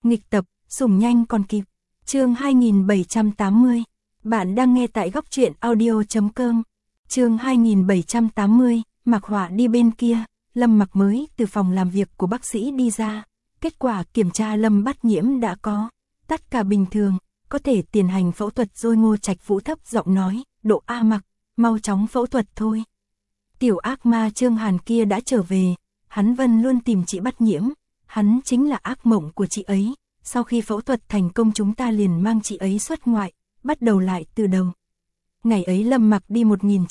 Nghịch tập, sủng nhanh còn kịp. Chương 2780. Bạn đang nghe tại góc truyện audio.com. Chương 2780, Mạc Họa đi bên kia. Lâm Mặc mới từ phòng làm việc của bác sĩ đi ra. Kết quả kiểm tra Lâm Bát Nhiễm đã có tất cả bình thường, có thể tiến hành phẫu thuật rồi. Ngô Trạch Vũ thấp giọng nói, Độ A Mặc, mau chóng phẫu thuật thôi. Tiểu ác ma Trương Hàn kia đã trở về, hắn vẫn luôn tìm chị Bát Nhiễm, hắn chính là ác mộng của chị ấy. Sau khi phẫu thuật thành công chúng ta liền mang chị ấy xuất ngoại, bắt đầu lại từ đầu. Ngày ấy Lâm Mặc đi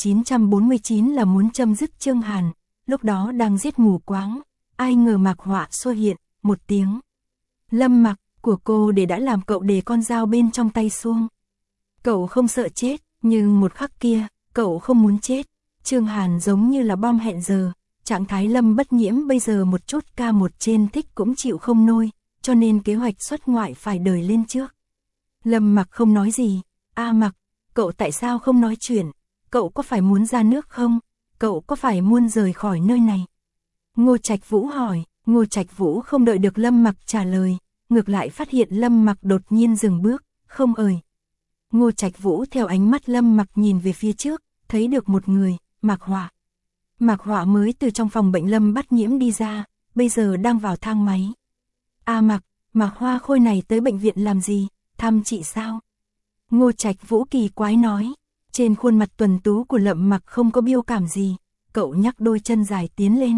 1949 là muốn chấm dứt Trương Hàn, lúc đó đang giết mù quáng, ai ngờ Mạc Họa xuất hiện, một tiếng Lâm Mặc của cô để đã làm cậu để con dao bên trong tay xuông. Cậu không sợ chết, nhưng một khắc kia, cậu không muốn chết. Trương Hàn giống như là bom hẹn giờ, trạng thái Lâm Bát Nhiễm bây giờ một chút ca một trên thích cũng chịu không nổi, cho nên kế hoạch xuất ngoại phải đợi lên trước. Lâm Mặc không nói gì. A Mặc, cậu tại sao không nói chuyện? Cậu có phải muốn ra nước không? Cậu có phải muốn rời khỏi nơi này? Ngô Trạch Vũ hỏi. Ngô Trạch Vũ không đợi được Lâm Mặc trả lời, ngược lại phát hiện Lâm Mặc đột nhiên dừng bước, không ơi. Ngô Trạch Vũ theo ánh mắt Lâm Mặc nhìn về phía trước, thấy được một người, Mạc Họa. Mạc Họa mới từ trong phòng bệnh Lâm Bát Nhiễm đi ra, bây giờ đang vào thang máy. A Mặc, Mạc Hoa Khôi này tới bệnh viện làm gì, thăm chị sao? Ngô Trạch Vũ kỳ quái nói. Trên khuôn mặt tuần tú của Lâm Mặc không có biểu cảm gì, cậu nhắc đôi chân dài tiến lên.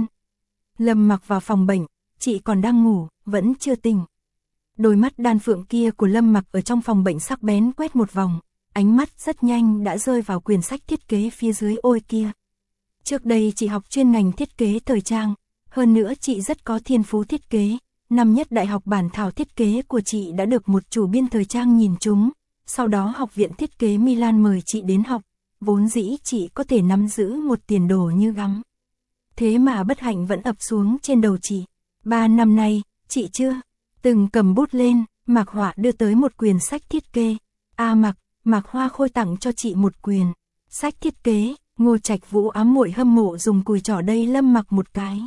Lâm Mặc vào phòng bệnh, chị còn đang ngủ, vẫn chưa tỉnh. Đôi mắt đan phượng kia của Lâm Mặc ở trong phòng bệnh sắc bén quét một vòng, ánh mắt rất nhanh đã rơi vào quyển sách thiết kế phía dưới ôi kia. Trước đây chị học chuyên ngành thiết kế thời trang, hơn nữa chị rất có thiên phú thiết kế. Năm nhất đại học bản thảo thiết kế của chị đã được một chủ biên thời trang nhìn trúng, sau đó học viện thiết kế Milan mời chị đến học, vốn dĩ chị có thể nắm giữ một tiền đồ như gấm. Thế mà bất hạnh vẫn ập xuống trên đầu chị. 3 năm nay, chị chưa từng cầm bút lên. Mạc Họa đưa tới một quyển sách thiết kế. A Mặc, Mạc Hoa Khôi tặng cho chị một quyển sách thiết kế. Ngô Trạch Vũ ám muội hâm mộ dùng cùi trỏ đây Lâm Mặc một cái.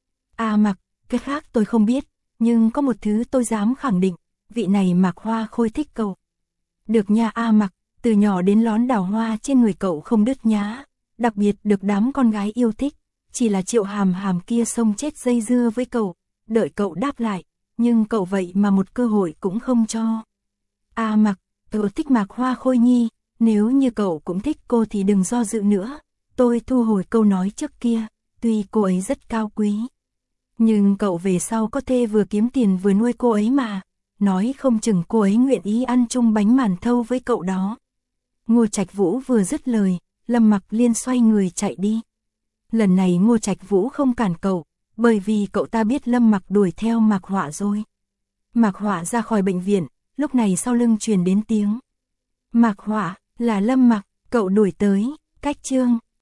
A Mặc, cái khác tôi không biết, nhưng có một thứ tôi dám khẳng định, vị này Mạc Hoa Khôi thích cậu. Được nha A Mặc, từ nhỏ đến lón đào hoa trên người cậu không đứt nhá, đặc biệt được đám con gái yêu thích. Chỉ là Triệu Hàm Hàm kia xông chết dây dưa với cậu, đợi cậu đáp lại, nhưng cậu vậy mà một cơ hội cũng không cho. A Mặc, cậu thích Mạc Hoa Khôi nhi, nếu như cậu cũng thích cô thì đừng do dự nữa. Tôi thu hồi câu nói trước kia, tuy cô ấy rất cao quý, nhưng cậu về sau có thể vừa kiếm tiền vừa nuôi cô ấy mà, nói không chừng cô ấy nguyện ý ăn chung bánh màn thâu với cậu đó. Ngô Trạch Vũ vừa dứt lời, Lâm Mặc liền xoay người chạy đi. Lần này Ngô Trạch Vũ không cản cậu, bởi vì cậu ta biết Lâm Mặc đuổi theo Mạc Họa rồi. Mạc Họa ra khỏi bệnh viện, lúc này sau lưng truyền đến tiếng. Mạc Họa, là Lâm Mặc, cậu đuổi tới, cách Trương